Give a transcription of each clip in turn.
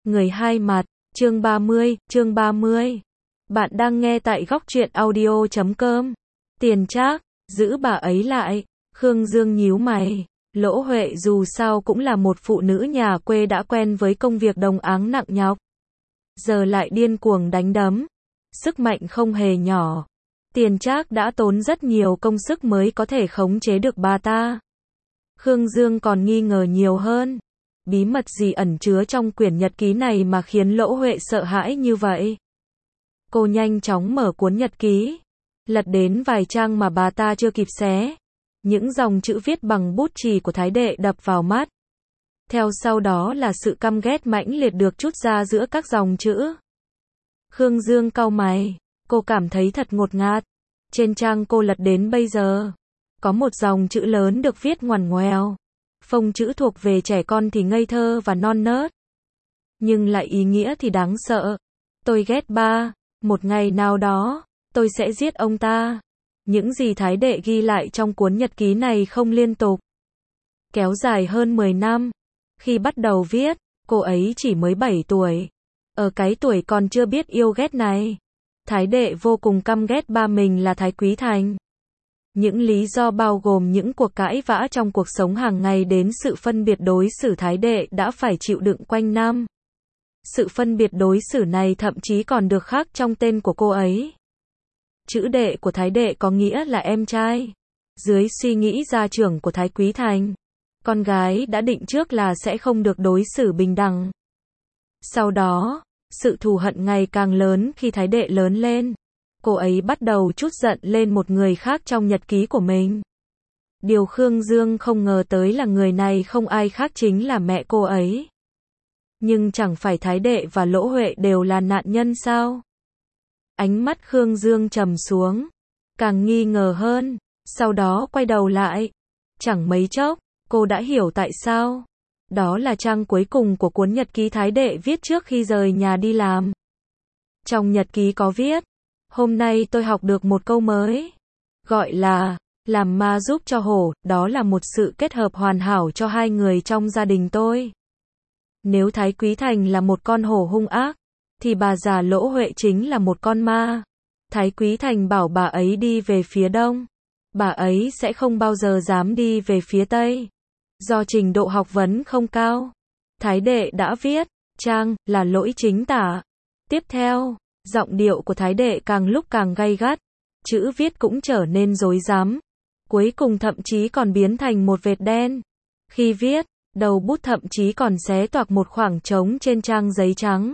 Người hai mặt, chương 30. Bạn đang nghe tại góc truyện audio.com. Tiền Trác, giữ bà ấy lại. Khương Dương nhíu mày. Lỗ Huệ dù sao cũng là một phụ nữ nhà quê đã quen với công việc đồng áng nặng nhọc. Giờ lại điên cuồng đánh đấm. Sức mạnh không hề nhỏ. Tiền Trác đã tốn rất nhiều công sức mới có thể khống chế được bà ta. Khương Dương còn nghi ngờ nhiều hơn. Bí mật gì ẩn chứa trong quyển nhật ký này mà khiến Lỗ Huệ sợ hãi như vậy? Cô nhanh chóng mở cuốn nhật ký, lật đến vài trang mà bà ta chưa kịp xé. Những dòng chữ viết bằng bút chì của Thái Đệ đập vào mắt. Theo sau đó là sự căm ghét mãnh liệt được trút ra giữa các dòng chữ. Khương Dương cau mày, cô cảm thấy thật ngột ngạt. Trên trang cô lật đến bây giờ, có một dòng chữ lớn được viết ngoằn ngoèo. Phông chữ thuộc về trẻ con thì ngây thơ và non nớt. Nhưng lại ý nghĩa thì đáng sợ. Tôi ghét ba. Một ngày nào đó, tôi sẽ giết ông ta. Những gì Thái Đệ ghi lại trong cuốn nhật ký này không liên tục. Kéo dài hơn 10 năm. Khi bắt đầu viết, cô ấy chỉ mới 7 tuổi. Ở cái tuổi còn chưa biết yêu ghét này, Thái Đệ vô cùng căm ghét ba mình là Thái Quý Thành. Những lý do bao gồm những cuộc cãi vã trong cuộc sống hàng ngày đến sự phân biệt đối xử Thái Đệ đã phải chịu đựng quanh năm. Sự phân biệt đối xử này thậm chí còn được khắc trong tên của cô ấy. Chữ Đệ của Thái Đệ có nghĩa là em trai. Dưới suy nghĩ gia trưởng của Thái Quý Thành, con gái đã định trước là sẽ không được đối xử bình đẳng. Sau đó, sự thù hận ngày càng lớn khi Thái Đệ lớn lên. Cô ấy bắt đầu trút giận lên một người khác trong nhật ký của mình. Điều Khương Dương không ngờ tới là người này không ai khác chính là mẹ cô ấy. Nhưng chẳng phải Thái Đệ và Lỗ Huệ đều là nạn nhân sao? Ánh mắt Khương Dương trầm xuống, càng nghi ngờ hơn, sau đó quay đầu lại. Chẳng mấy chốc, cô đã hiểu tại sao. Đó là trang cuối cùng của cuốn nhật ký Thái Đệ viết trước khi rời nhà đi làm. Trong nhật ký có viết: hôm nay tôi học được một câu mới, gọi là làm ma giúp cho hổ, đó là một sự kết hợp hoàn hảo cho hai người trong gia đình tôi. Nếu Thái Quý Thành là một con hổ hung ác, thì bà già Lỗ Huệ chính là một con ma. Thái Quý Thành bảo bà ấy đi về phía đông, bà ấy sẽ không bao giờ dám đi về phía tây. Do trình độ học vấn không cao, Thái Đệ đã viết trang là lỗi chính tả. Tiếp theo, giọng điệu của Thái Đệ càng lúc càng gay gắt, chữ viết cũng trở nên rối rắm, cuối cùng thậm chí còn biến thành một vệt đen. Khi viết, đầu bút thậm chí còn xé toạc một khoảng trống trên trang giấy trắng.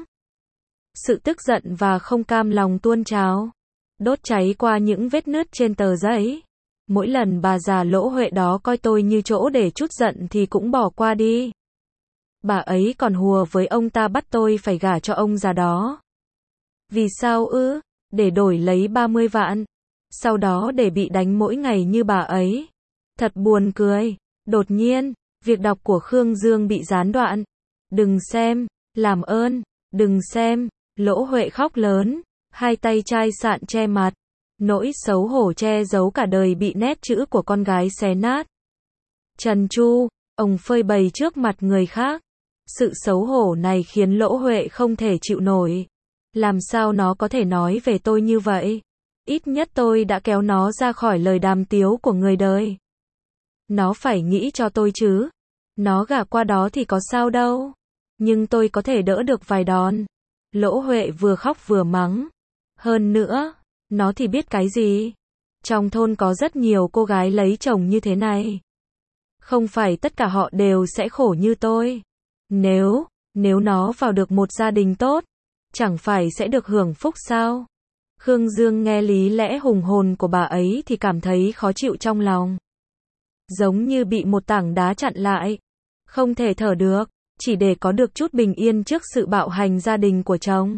Sự tức giận và không cam lòng tuôn trào, đốt cháy qua những vết nứt trên tờ giấy. Mỗi lần bà già Lỗ Huệ đó coi tôi như chỗ để trút giận thì cũng bỏ qua đi. Bà ấy còn hùa với ông ta bắt tôi phải gả cho ông già đó. Vì sao ư? Để đổi lấy 30 vạn. Sau đó để bị đánh mỗi ngày như bà ấy. Thật buồn cười. Đột nhiên, việc đọc của Khương Dương bị gián đoạn. Đừng xem, làm ơn, đừng xem. Lỗ Huệ khóc lớn, hai tay chai sạn che mặt. Nỗi xấu hổ che giấu cả đời bị nét chữ của con gái xé nát. Trần Chu, ông phơi bày trước mặt người khác. Sự xấu hổ này khiến Lỗ Huệ không thể chịu nổi. Làm sao nó có thể nói về tôi như vậy? Ít nhất tôi đã kéo nó ra khỏi lời đàm tiếu của người đời. Nó phải nghĩ cho tôi chứ. Nó gả qua đó thì có sao đâu. Nhưng tôi có thể đỡ được vài đòn. Lỗ Huệ vừa khóc vừa mắng. Hơn nữa, nó thì biết cái gì? Trong thôn có rất nhiều cô gái lấy chồng như thế này. Không phải tất cả họ đều sẽ khổ như tôi. Nếu nó vào được một gia đình tốt, chẳng phải sẽ được hưởng phúc sao? Khương Dương nghe lý lẽ hùng hồn của bà ấy thì cảm thấy khó chịu trong lòng. Giống như bị một tảng đá chặn lại. Không thể thở được, chỉ để có được chút bình yên trước sự bạo hành gia đình của chồng.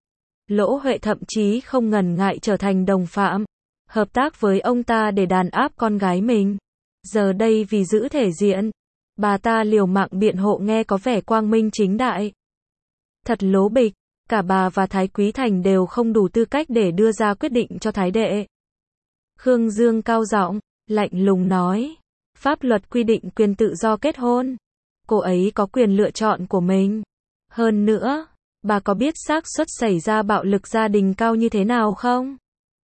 Lỗ Huệ thậm chí không ngần ngại trở thành đồng phạm, hợp tác với ông ta để đàn áp con gái mình. Giờ đây vì giữ thể diện, bà ta liều mạng biện hộ nghe có vẻ quang minh chính đại. Thật lố bịch, cả bà và Thái Quý Thành đều không đủ tư cách để đưa ra quyết định cho Thái Đệ. Khương Dương cao giọng, lạnh lùng nói, pháp luật quy định quyền tự do kết hôn. Cô ấy có quyền lựa chọn của mình. Hơn nữa, bà có biết xác suất xảy ra bạo lực gia đình cao như thế nào không?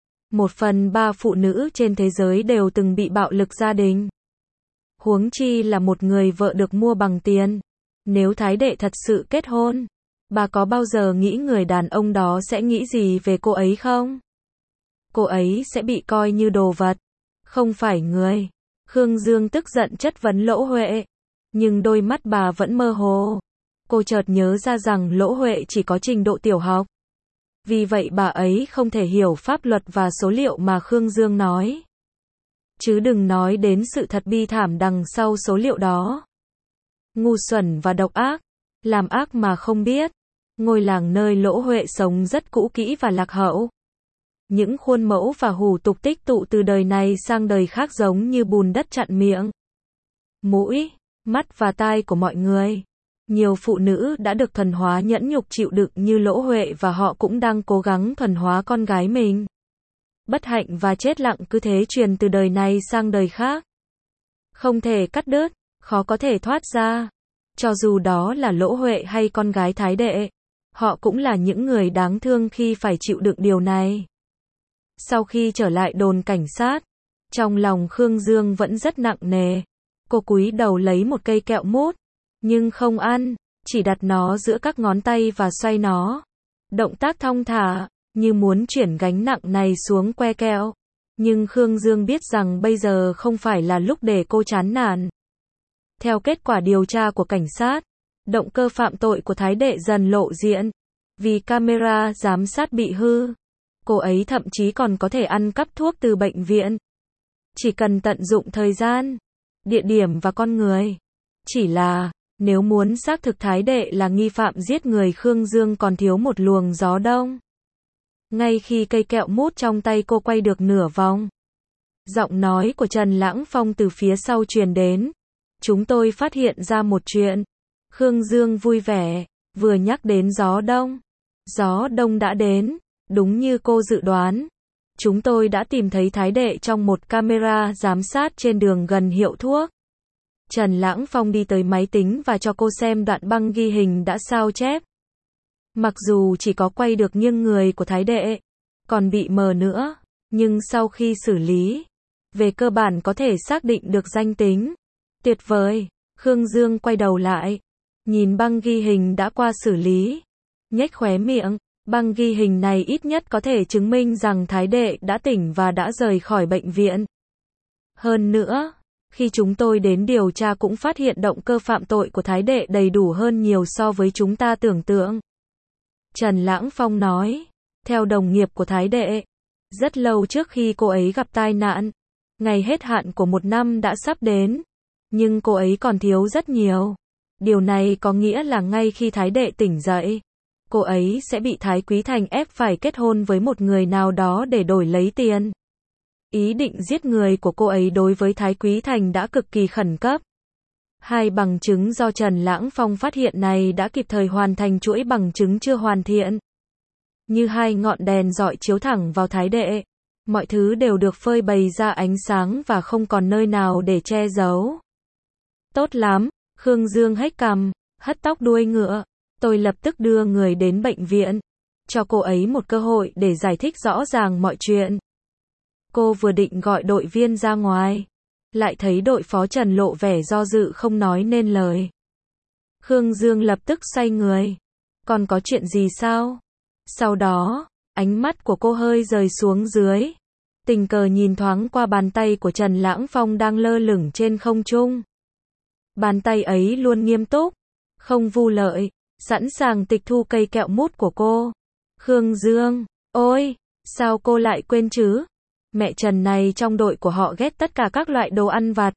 1/3 phụ nữ trên thế giới đều từng bị bạo lực gia đình. Huống chi là một người vợ được mua bằng tiền. Nếu Thái đệ thật sự kết hôn, bà có bao giờ nghĩ người đàn ông đó sẽ nghĩ gì về cô ấy không? Cô ấy sẽ bị coi như đồ vật, không phải người. Khương Dương tức giận chất vấn Lỗ Huệ, nhưng đôi mắt bà vẫn mơ hồ. Cô chợt nhớ ra rằng Lỗ Huệ chỉ có trình độ tiểu học. Vì vậy bà ấy không thể hiểu pháp luật và số liệu mà Khương Dương nói. Chứ đừng nói đến sự thật bi thảm đằng sau số liệu đó. Ngu xuẩn và độc ác, làm ác mà không biết. Ngôi làng nơi Lỗ Huệ sống rất cũ kỹ và lạc hậu. Những khuôn mẫu và hủ tục tích tụ từ đời này sang đời khác giống như bùn đất chặn miệng, mũi, mắt và tai của mọi người. Nhiều phụ nữ đã được thuần hóa nhẫn nhục chịu đựng như Lỗ Huệ và họ cũng đang cố gắng thuần hóa con gái mình. Bất hạnh và chết lặng cứ thế truyền từ đời này sang đời khác. Không thể cắt đứt, khó có thể thoát ra. Cho dù đó là Lỗ Huệ hay con gái Thái đệ, họ cũng là những người đáng thương khi phải chịu đựng điều này. Sau khi trở lại đồn cảnh sát, trong lòng Khương Dương vẫn rất nặng nề. Cô cúi đầu lấy một cây kẹo mút, nhưng không ăn, chỉ đặt nó giữa các ngón tay và xoay nó. Động tác thong thả, như muốn chuyển gánh nặng này xuống que kẹo. Nhưng Khương Dương biết rằng bây giờ không phải là lúc để cô chán nản. Theo kết quả điều tra của cảnh sát, động cơ phạm tội của Thái đệ dần lộ diện. Vì camera giám sát bị hư, cô ấy thậm chí còn có thể ăn cắp thuốc từ bệnh viện. Chỉ cần tận dụng thời gian, địa điểm và con người. Chỉ là, nếu muốn xác thực Thái đệ là nghi phạm giết người, Khương Dương còn thiếu một luồng gió đông. Ngay khi cây kẹo mút trong tay cô quay được nửa vòng, giọng nói của Trần Lãng Phong từ phía sau truyền đến. Chúng tôi phát hiện ra một chuyện. Khương Dương vui vẻ, vừa nhắc đến gió đông. Gió đông đã đến, đúng như cô dự đoán. Chúng tôi đã tìm thấy Thái đệ trong một camera giám sát trên đường gần hiệu thuốc. Trần Lãng Phong đi tới máy tính và cho cô xem đoạn băng ghi hình đã sao chép. Mặc dù chỉ có quay được nghiêng người của Thái đệ, còn bị mờ nữa, nhưng sau khi xử lý, về cơ bản có thể xác định được danh tính. Tuyệt vời, Khương Dương quay đầu lại, nhìn băng ghi hình đã qua xử lý, nhếch khóe miệng. Băng ghi hình này ít nhất có thể chứng minh rằng Thái đệ đã tỉnh và đã rời khỏi bệnh viện. Hơn nữa, khi chúng tôi đến điều tra cũng phát hiện động cơ phạm tội của Thái đệ đầy đủ hơn nhiều so với chúng ta tưởng tượng. Trần Lãng Phong nói, theo đồng nghiệp của Thái đệ, rất lâu trước khi cô ấy gặp tai nạn, ngày hết hạn của 1 năm đã sắp đến, nhưng cô ấy còn thiếu rất nhiều. Điều này có nghĩa là ngay khi Thái đệ tỉnh dậy, cô ấy sẽ bị Thái Quý Thành ép phải kết hôn với một người nào đó để đổi lấy tiền. Ý định giết người của cô ấy đối với Thái Quý Thành đã cực kỳ khẩn cấp. Hai bằng chứng do Trần Lãng Phong phát hiện này đã kịp thời hoàn thành chuỗi bằng chứng chưa hoàn thiện. Như hai ngọn đèn rọi chiếu thẳng vào Thái đệ. Mọi thứ đều được phơi bày ra ánh sáng và không còn nơi nào để che giấu. Tốt lắm, Khương Dương hếch cằm, hất tóc đuôi ngựa. Tôi lập tức đưa người đến bệnh viện, cho cô ấy một cơ hội để giải thích rõ ràng mọi chuyện. Cô vừa định gọi đội viên ra ngoài, lại thấy đội phó Trần lộ vẻ do dự không nói nên lời. Khương Dương lập tức xoay người. Còn có chuyện gì sao? Sau đó, ánh mắt của cô hơi rời xuống dưới. Tình cờ nhìn thoáng qua bàn tay của Trần Lãng Phong đang lơ lửng trên không trung. Bàn tay ấy luôn nghiêm túc, không vu lợi, sẵn sàng tịch thu cây kẹo mút của cô. Khương Dương, ôi, sao cô lại quên chứ? Mẹ Trần này trong đội của họ ghét tất cả các loại đồ ăn vặt.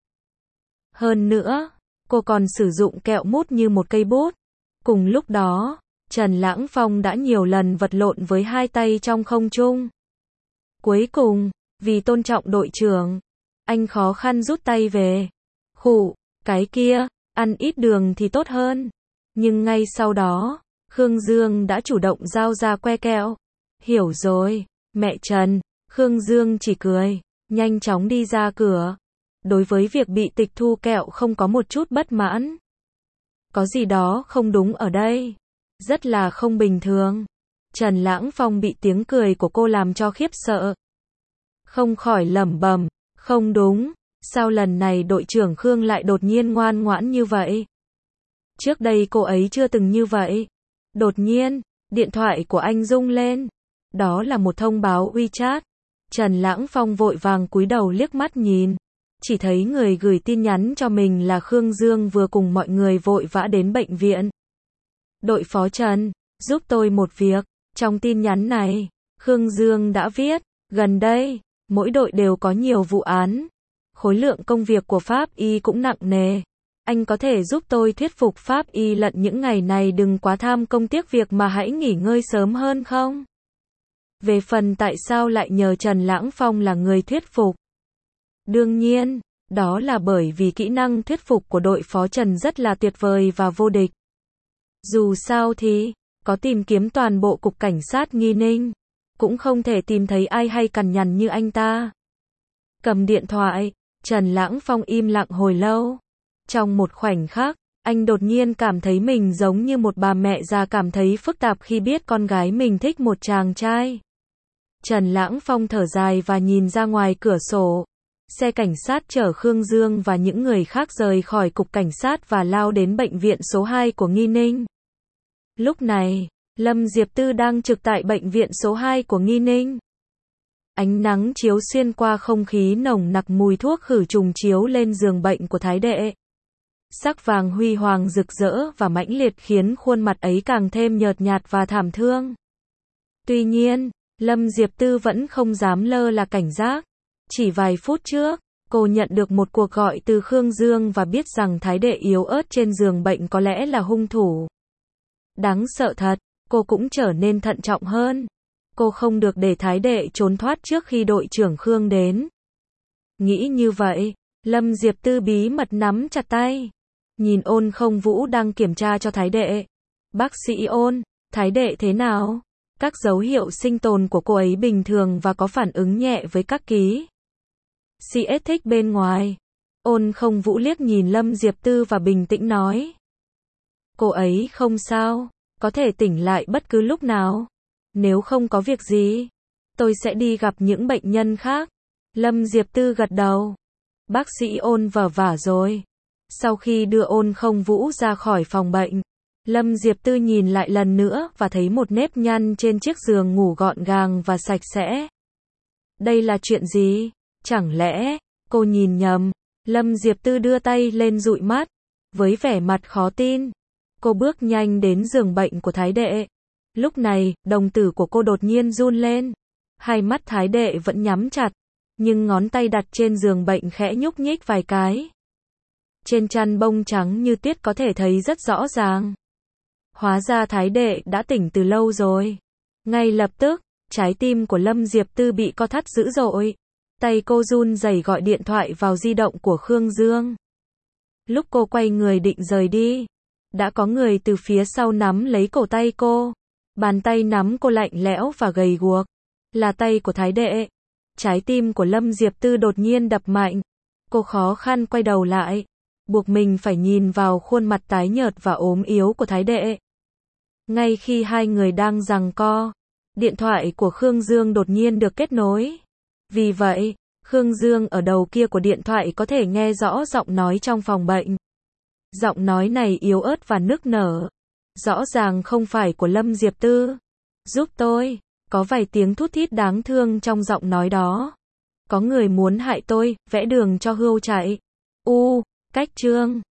Hơn nữa, cô còn sử dụng kẹo mút như một cây bút. Cùng lúc đó, Trần Lãng Phong đã nhiều lần vật lộn với hai tay trong không trung. Cuối cùng, vì tôn trọng đội trưởng, anh khó khăn rút tay về. Khụ, cái kia, ăn ít đường thì tốt hơn. Nhưng ngay sau đó, Khương Dương đã chủ động giao ra que kẹo. Hiểu rồi, mẹ Trần. Khương Dương chỉ cười, nhanh chóng đi ra cửa. Đối với việc bị tịch thu kẹo không có một chút bất mãn. Có gì đó không đúng ở đây. rất là không bình thường. Trần Lãng Phong bị tiếng cười của cô làm cho khiếp sợ. Không khỏi lẩm bẩm, không đúng, sao lần này đội trưởng Khương lại đột nhiên ngoan ngoãn như vậy? Trước đây cô ấy chưa từng như vậy. Đột nhiên, điện thoại của anh rung lên. Đó là một thông báo WeChat. Trần Lãng Phong vội vàng cúi đầu liếc mắt nhìn. Chỉ thấy người gửi tin nhắn cho mình là Khương Dương vừa cùng mọi người vội vã đến bệnh viện. Đội phó Trần, giúp tôi một việc. Trong tin nhắn này, Khương Dương đã viết, gần đây, mỗi đội đều có nhiều vụ án. Khối lượng công việc của Pháp Y cũng nặng nề. Anh có thể giúp tôi thuyết phục Pháp Y lận những ngày này đừng quá tham công tiếc việc mà hãy nghỉ ngơi sớm hơn không? Về phần tại sao lại nhờ Trần Lãng Phong là người thuyết phục? Đương nhiên, đó là bởi vì kỹ năng thuyết phục của đội phó Trần rất là tuyệt vời và vô địch. Dù sao thì, có tìm kiếm toàn bộ cục cảnh sát Nghi Ninh, cũng không thể tìm thấy ai hay cằn nhằn như anh ta. Cầm điện thoại, Trần Lãng Phong im lặng hồi lâu. Trong một khoảnh khắc, anh đột nhiên cảm thấy mình giống như một bà mẹ già cảm thấy phức tạp khi biết con gái mình thích một chàng trai. Trần Lãng Phong thở dài và nhìn ra ngoài cửa sổ. Xe cảnh sát chở Khương Dương và những người khác rời khỏi cục cảnh sát và lao đến bệnh viện số 2 của Nghi Ninh. Lúc này, Lâm Diệp Tư đang trực tại bệnh viện số 2 của Nghi Ninh. Ánh nắng chiếu xuyên qua không khí nồng nặc mùi thuốc khử trùng chiếu lên giường bệnh của Thái Đệ. Sắc vàng huy hoàng rực rỡ và mãnh liệt khiến khuôn mặt ấy càng thêm nhợt nhạt và thảm thương. Tuy nhiên, Lâm Diệp Tư vẫn không dám lơ là cảnh giác. Chỉ vài phút trước, cô nhận được một cuộc gọi từ Khương Dương và biết rằng Thái Đệ yếu ớt trên giường bệnh có lẽ là hung thủ. Đáng sợ thật, cô cũng trở nên thận trọng hơn. Cô không được để Thái Đệ trốn thoát trước khi đội trưởng Khương đến. Nghĩ như vậy, Lâm Diệp Tư bí mật nắm chặt tay. Nhìn Ôn Không Vũ đang kiểm tra cho Thái Đệ. Bác sĩ Ôn, Thái Đệ thế nào? Các dấu hiệu sinh tồn của cô ấy bình thường và có phản ứng nhẹ với các ký CS thích bên ngoài. Ôn Không Vũ liếc nhìn Lâm Diệp Tư và bình tĩnh nói. Cô ấy không sao, có thể tỉnh lại bất cứ lúc nào. Nếu không có việc gì, tôi sẽ đi gặp những bệnh nhân khác. Lâm Diệp Tư gật đầu. Bác sĩ Ôn vờ vả rồi. Sau khi đưa Ôn Không Vũ ra khỏi phòng bệnh, Lâm Diệp Tư nhìn lại lần nữa và thấy một nếp nhăn trên chiếc giường ngủ gọn gàng và sạch sẽ. Đây là chuyện gì? Chẳng lẽ cô nhìn nhầm? Lâm Diệp Tư đưa tay lên dụi mắt, với vẻ mặt khó tin. Cô bước nhanh đến giường bệnh của Thái Đệ. Lúc này, đồng tử của cô đột nhiên run lên. Hai mắt Thái Đệ vẫn nhắm chặt, nhưng ngón tay đặt trên giường bệnh khẽ nhúc nhích vài cái. Trên chăn bông trắng như tuyết có thể thấy rất rõ ràng. Hóa ra Thái Đệ đã tỉnh từ lâu rồi. Ngay lập tức, trái tim của Lâm Diệp Tư bị co thắt dữ dội. Tay cô run rẩy gọi điện thoại vào di động của Khương Dương. Lúc cô quay người định rời đi, đã có người từ phía sau nắm lấy cổ tay cô. Bàn tay nắm cô lạnh lẽo và gầy guộc. Là tay của Thái Đệ. Trái tim của Lâm Diệp Tư đột nhiên đập mạnh. Cô khó khăn quay đầu lại, buộc mình phải nhìn vào khuôn mặt tái nhợt và ốm yếu của Thái Đệ. Ngay khi hai người đang giằng co, điện thoại của Khương Dương đột nhiên được kết nối. Vì vậy, Khương Dương ở đầu kia của điện thoại có thể nghe rõ giọng nói trong phòng bệnh. Giọng nói này yếu ớt và nức nở. Rõ ràng không phải của Lâm Diệp Tư. Giúp tôi, có vài tiếng thút thít đáng thương trong giọng nói đó. Có người muốn hại tôi, vẽ đường cho Hươu chạy. Cách chương